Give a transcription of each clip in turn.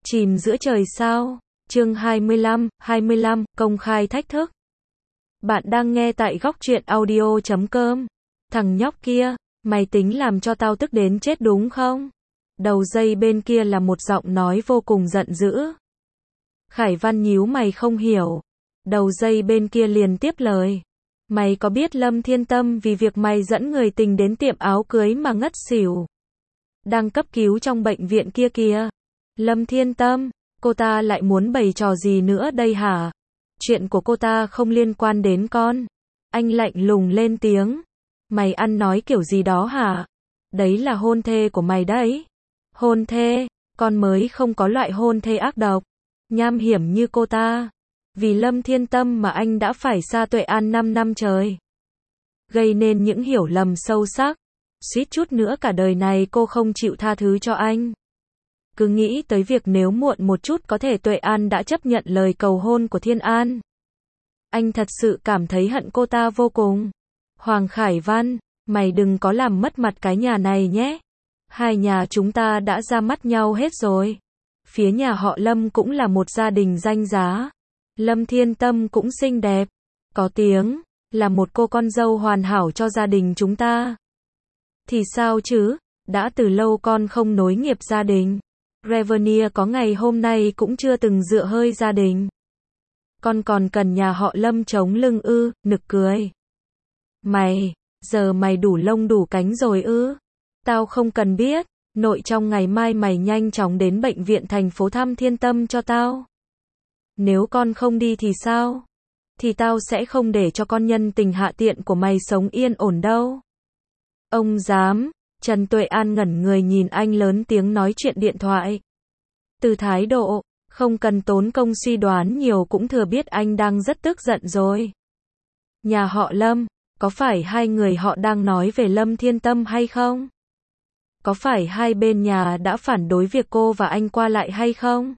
Chìm giữa trời sao? Chương 25, công khai thách thức. Bạn đang nghe tại góc truyện audio.com. Thằng nhóc kia, mày tính làm cho tao tức đến chết đúng không? Đầu dây bên kia là một giọng nói vô cùng giận dữ. Khải Văn nhíu mày không hiểu. Đầu dây bên kia liền tiếp lời. Mày có biết Lâm Thiên Tâm vì việc mày dẫn người tình đến tiệm áo cưới mà ngất xỉu, đang cấp cứu trong bệnh viện kia kìa. Lâm Thiên Tâm, cô ta lại muốn bày trò gì nữa đây hả? Chuyện của cô ta không liên quan đến con. Anh lạnh lùng lên tiếng. Mày ăn nói kiểu gì đó hả? Đấy là hôn thê của mày đấy. Hôn thê, con mới không có loại hôn thê ác độc, nham hiểm như cô ta. Vì Lâm Thiên Tâm mà anh đã phải xa Tuệ An 5 năm trời. Gây nên những hiểu lầm sâu sắc. Suýt chút nữa cả đời này cô không chịu tha thứ cho anh. Cứ nghĩ tới việc nếu muộn một chút có thể Tuệ An đã chấp nhận lời cầu hôn của Thiên An. Anh thật sự cảm thấy hận cô ta vô cùng. Hoàng Khải Văn, mày đừng có làm mất mặt cái nhà này nhé. Hai nhà chúng ta đã ra mắt nhau hết rồi. Phía nhà họ Lâm cũng là một gia đình danh giá. Lâm Thiên Tâm cũng xinh đẹp, có tiếng, là một cô con dâu hoàn hảo cho gia đình chúng ta. Thì sao chứ, đã từ lâu con không nối nghiệp gia đình. Ravenna có ngày hôm nay cũng chưa từng dựa hơi gia đình. Con còn cần nhà họ Lâm chống lưng ư? Nực cười. Mày, giờ mày đủ lông đủ cánh rồi ư? Tao không cần biết, nội trong ngày mai mày nhanh chóng đến bệnh viện thành phố thăm Thiên Tâm cho tao. Nếu con không đi thì sao? Thì tao sẽ không để cho con nhân tình hạ tiện của mày sống yên ổn đâu. Ông dám? Trần Tuệ An ngẩn người nhìn anh lớn tiếng nói chuyện điện thoại. Từ thái độ, không cần tốn công suy đoán nhiều cũng thừa biết anh đang rất tức giận rồi. Nhà họ Lâm, có phải hai người họ đang nói về Lâm Thiên Tâm hay không? Có phải hai bên nhà đã phản đối việc cô và anh qua lại hay không?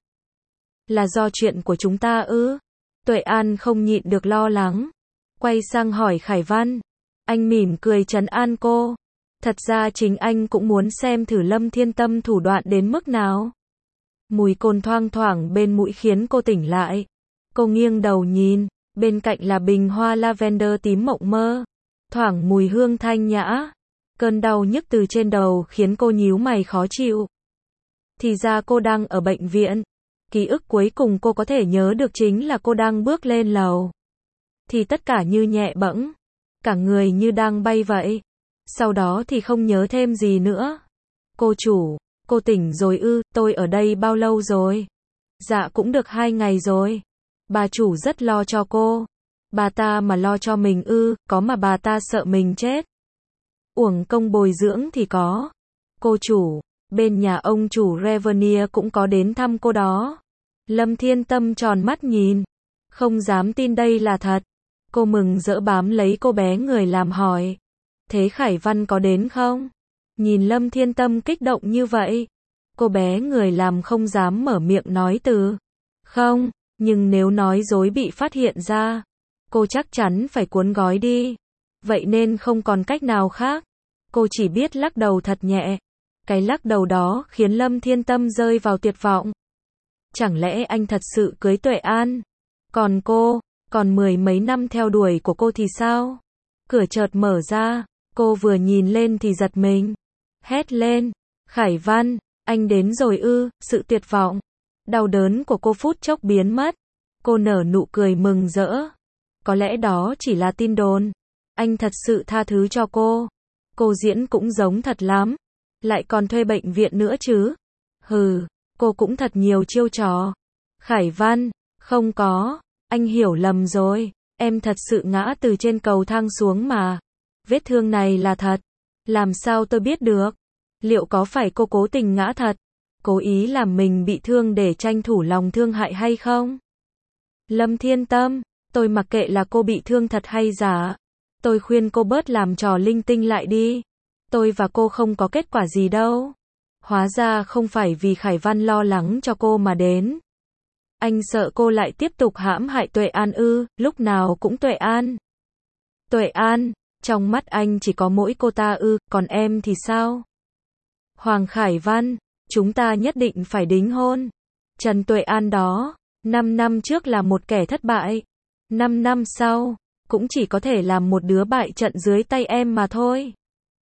Là do chuyện của chúng ta ư? Tuệ An không nhịn được lo lắng. Quay sang hỏi Khải Văn. Anh mỉm cười trấn an cô. Thật ra chính anh cũng muốn xem thử Lâm Thiên Tâm thủ đoạn đến mức nào. Mùi cồn thoang thoảng bên mũi khiến cô tỉnh lại. Cô nghiêng đầu nhìn, bên cạnh là bình hoa lavender tím mộng mơ. Thoảng mùi hương thanh nhã. Cơn đau nhức từ trên đầu khiến cô nhíu mày khó chịu. Thì ra cô đang ở bệnh viện. Ký ức cuối cùng cô có thể nhớ được chính là cô đang bước lên lầu. Thì tất cả như nhẹ bẫng. Cả người như đang bay vậy. Sau đó thì không nhớ thêm gì nữa. Cô chủ, cô tỉnh rồi ư? Tôi ở đây bao lâu rồi? Dạ cũng được 2 ngày rồi. Bà chủ rất lo cho cô. Bà ta mà lo cho mình ư? Có mà bà ta sợ mình chết. Uổng công bồi dưỡng thì có. Cô chủ, bên nhà ông chủ Ravenna cũng có đến thăm cô đó. Lâm Thiên Tâm tròn mắt nhìn. Không dám tin đây là thật. Cô mừng rỡ bám lấy cô bé người làm hỏi. Thế Khải Văn có đến không? Nhìn Lâm Thiên Tâm kích động như vậy. Cô bé người làm không dám mở miệng nói từ. Không, nhưng nếu nói dối bị phát hiện ra, cô chắc chắn phải cuốn gói đi. Vậy nên không còn cách nào khác. Cô chỉ biết lắc đầu thật nhẹ. Cái lắc đầu đó khiến Lâm Thiên Tâm rơi vào tuyệt vọng. Chẳng lẽ anh thật sự cưới Tuệ An? Còn cô, còn 10 mấy năm theo đuổi của cô thì sao? Cửa chợt mở ra, cô vừa nhìn lên thì giật mình. Hét lên, Khải Văn, anh đến rồi ư? Sự tuyệt vọng, đau đớn của cô phút chốc biến mất. Cô nở nụ cười mừng rỡ. Có lẽ đó chỉ là tin đồn. Anh thật sự tha thứ cho cô. Cô diễn cũng giống thật lắm. Lại còn thuê bệnh viện nữa chứ. Hừ, cô cũng thật nhiều chiêu trò. Khải Văn, không có, anh hiểu lầm rồi. Em thật sự ngã từ trên cầu thang xuống mà. Vết thương này là thật. Làm sao tôi biết được? Liệu có phải cô cố tình ngã thật? Cố ý làm mình bị thương để tranh thủ lòng thương hại hay không? Lâm Thiên Tâm, tôi mặc kệ là cô bị thương thật hay giả. Tôi khuyên cô bớt làm trò linh tinh lại đi. Tôi và cô không có kết quả gì đâu. Hóa ra không phải vì Khải Văn lo lắng cho cô mà đến. Anh sợ cô lại tiếp tục hãm hại Tuệ An ư? Lúc nào cũng Tuệ An. Tuệ An, trong mắt anh chỉ có mỗi cô ta ư? Còn em thì sao? Hoàng Khải Văn, chúng ta nhất định phải đính hôn. Trần Tuệ An đó, 5 năm trước là một kẻ thất bại. 5 năm sau, cũng chỉ có thể làm một đứa bại trận dưới tay em mà thôi.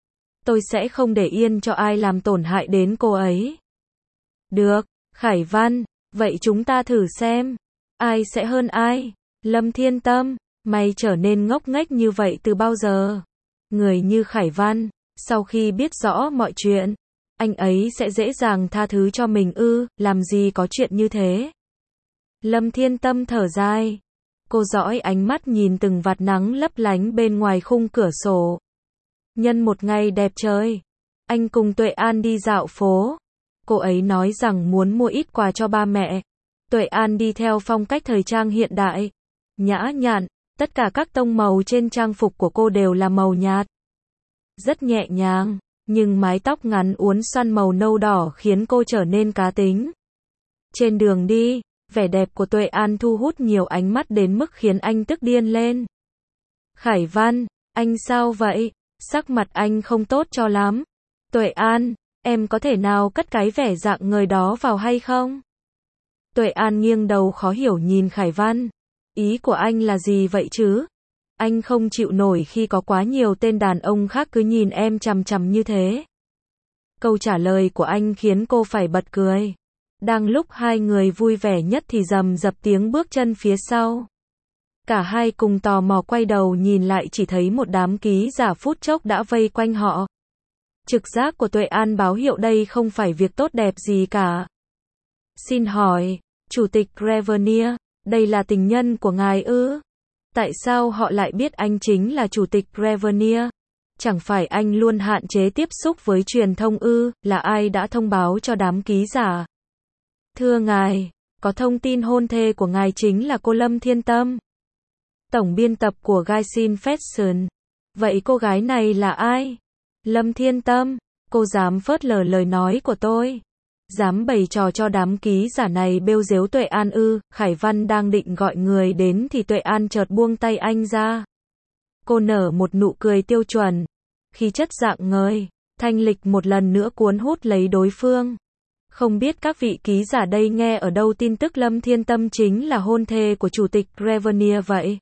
Tôi sẽ không để yên cho ai làm tổn hại đến cô ấy. Được, Khải Văn, vậy chúng ta thử xem. Ai sẽ hơn ai? Lâm Thiên Tâm, mày trở nên ngốc nghếch như vậy từ bao giờ? Người như Khải Văn, sau khi biết rõ mọi chuyện, anh ấy sẽ dễ dàng tha thứ cho mình ư, làm gì có chuyện như thế. Lâm Thiên Tâm thở dài. Cô dõi ánh mắt nhìn từng vạt nắng lấp lánh bên ngoài khung cửa sổ. Nhân một ngày đẹp trời, anh cùng Tuệ An đi dạo phố. Cô ấy nói rằng muốn mua ít quà cho ba mẹ. Tuệ An đi theo phong cách thời trang hiện đại, nhã nhặn, tất cả các tông màu trên trang phục của cô đều là màu nhạt. Rất nhẹ nhàng, nhưng mái tóc ngắn uốn xoăn màu nâu đỏ khiến cô trở nên cá tính. Trên đường đi, vẻ đẹp của Tuệ An thu hút nhiều ánh mắt đến mức khiến anh tức điên lên. Khải Văn, anh sao vậy? Sắc mặt anh không tốt cho lắm. Tuệ An, em có thể nào cất cái vẻ dạng người đó vào hay không? Tuệ An nghiêng đầu khó hiểu nhìn Khải Văn. Ý của anh là gì vậy chứ? Anh không chịu nổi khi có quá nhiều tên đàn ông khác cứ nhìn em chằm chằm như thế. Câu trả lời của anh khiến cô phải bật cười. Đang lúc hai người vui vẻ nhất thì rầm rập tiếng bước chân phía sau. Cả hai cùng tò mò quay đầu nhìn lại chỉ thấy một đám ký giả phút chốc đã vây quanh họ. Trực giác của Tuệ An báo hiệu đây không phải việc tốt đẹp gì cả. Xin hỏi, Chủ tịch Grevenier, đây là tình nhân của ngài ư? Tại sao họ lại biết anh chính là Chủ tịch Grevenier? Chẳng phải anh luôn hạn chế tiếp xúc với truyền thông ư? Là ai đã thông báo cho đám ký giả? Thưa ngài, có thông tin hôn thê của ngài chính là cô Lâm Thiên Tâm, tổng biên tập của Gaisin Fashion. Vậy cô gái này là ai? Lâm Thiên Tâm, cô dám phớt lờ lời nói của tôi? Dám bày trò cho đám ký giả này bêu dếu Tuệ An ư? Khải Văn đang định gọi người đến thì Tuệ An chợt buông tay anh ra. Cô nở một nụ cười tiêu chuẩn, khí chất rạng ngời, thanh lịch một lần nữa cuốn hút lấy đối phương. Không biết các vị ký giả đây nghe ở đâu tin tức Lâm Thiên Tâm chính là hôn thê của Chủ tịch Grevenier vậy?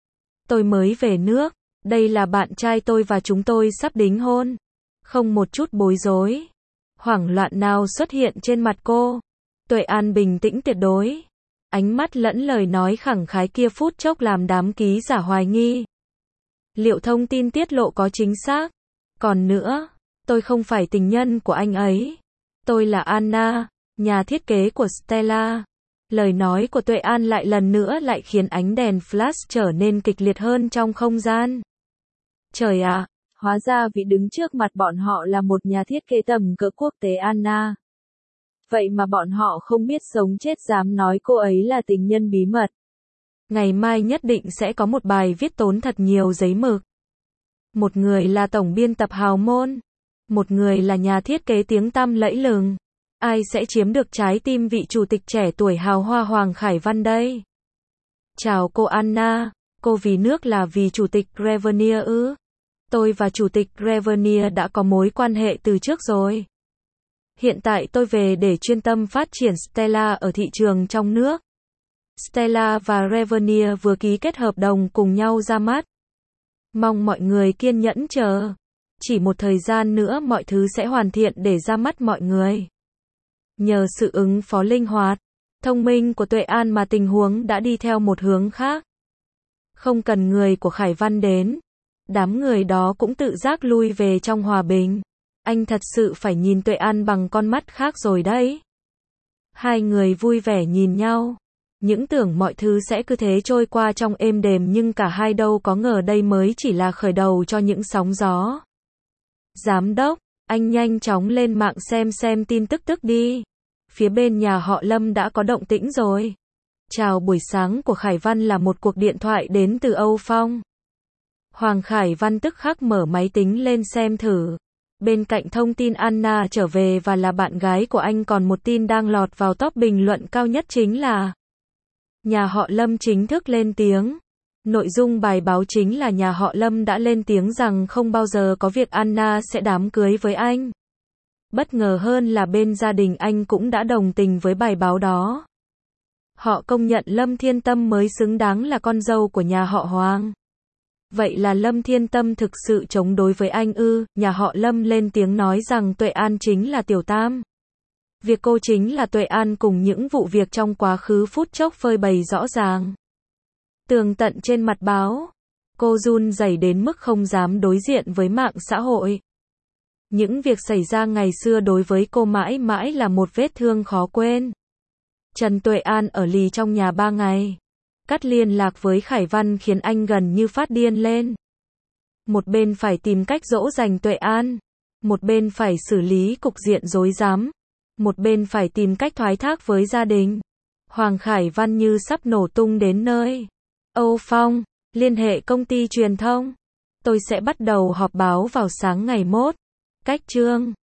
Tôi mới về nước, đây là bạn trai tôi và chúng tôi sắp đính hôn. Không một chút bối rối, hoảng loạn nào xuất hiện trên mặt cô. Tuệ An bình tĩnh tuyệt đối. Ánh mắt lẫn lời nói khẳng khái kia phút chốc làm đám ký giả hoài nghi. Liệu thông tin tiết lộ có chính xác? Còn nữa, tôi không phải tình nhân của anh ấy. Tôi là Anna, nhà thiết kế của Stella. Lời nói của Tuệ An lại lần nữa lại khiến ánh đèn flash trở nên kịch liệt hơn trong không gian. Trời ạ, hóa ra vị đứng trước mặt bọn họ là một nhà thiết kế tầm cỡ quốc tế Anna. Vậy mà bọn họ không biết sống chết dám nói cô ấy là tình nhân bí mật. Ngày mai nhất định sẽ có một bài viết tốn thật nhiều giấy mực. Một người là tổng biên tập hào môn, một người là nhà thiết kế tiếng tăm lẫy lừng. Ai sẽ chiếm được trái tim vị chủ tịch trẻ tuổi hào hoa Hoàng Khải Văn đây? Chào cô Anna, cô vì nước là vì Chủ tịch Grevenier ư? Tôi và Chủ tịch Grevenier đã có mối quan hệ từ trước rồi. Hiện tại tôi về để chuyên tâm phát triển Stella ở thị trường trong nước. Stella và Grevenier vừa ký kết hợp đồng cùng nhau ra mắt. Mong mọi người kiên nhẫn chờ. Chỉ một thời gian nữa mọi thứ sẽ hoàn thiện để ra mắt mọi người. Nhờ sự ứng phó linh hoạt, thông minh của Tuệ An mà tình huống đã đi theo một hướng khác. Không cần người của Khải Văn đến, đám người đó cũng tự giác lui về trong hòa bình. Anh thật sự phải nhìn Tuệ An bằng con mắt khác rồi đấy. Hai người vui vẻ nhìn nhau. Những tưởng mọi thứ sẽ cứ thế trôi qua trong êm đềm nhưng cả hai đâu có ngờ đây mới chỉ là khởi đầu cho những sóng gió. Giám đốc, anh nhanh chóng lên mạng xem tin tức đi. Phía bên nhà họ Lâm đã có động tĩnh rồi. Chào buổi sáng của Khải Văn là một cuộc điện thoại đến từ Âu Phong. Hoàng Khải Văn tức khắc mở máy tính lên xem thử. Bên cạnh thông tin Anna trở về và là bạn gái của anh còn một tin đang lọt vào top bình luận cao nhất chính là nhà họ Lâm chính thức lên tiếng. Nội dung bài báo chính là nhà họ Lâm đã lên tiếng rằng không bao giờ có việc Anna sẽ đám cưới với anh. Bất ngờ hơn là bên gia đình anh cũng đã đồng tình với bài báo đó. Họ công nhận Lâm Thiên Tâm mới xứng đáng là con dâu của nhà họ Hoàng. Vậy là Lâm Thiên Tâm thực sự chống đối với anh ư? Nhà họ Lâm lên tiếng nói rằng Tuệ An chính là tiểu tam. Việc cô chính là Tuệ An cùng những vụ việc trong quá khứ phút chốc phơi bày rõ ràng. Tường tận trên mặt báo. Cô run rẩy đến mức không dám đối diện với mạng xã hội. Những việc xảy ra ngày xưa đối với cô mãi mãi là một vết thương khó quên. Trần Tuệ An ở lì trong nhà 3 ngày. Cắt liên lạc với Khải Văn khiến anh gần như phát điên lên. Một bên phải tìm cách dỗ dành Tuệ An. Một bên phải xử lý cục diện rối rắm. Một bên phải tìm cách thoái thác với gia đình. Hoàng Khải Văn như sắp nổ tung đến nơi. Âu Phong, liên hệ công ty truyền thông. Tôi sẽ bắt đầu họp báo vào sáng ngày mốt. Cách chương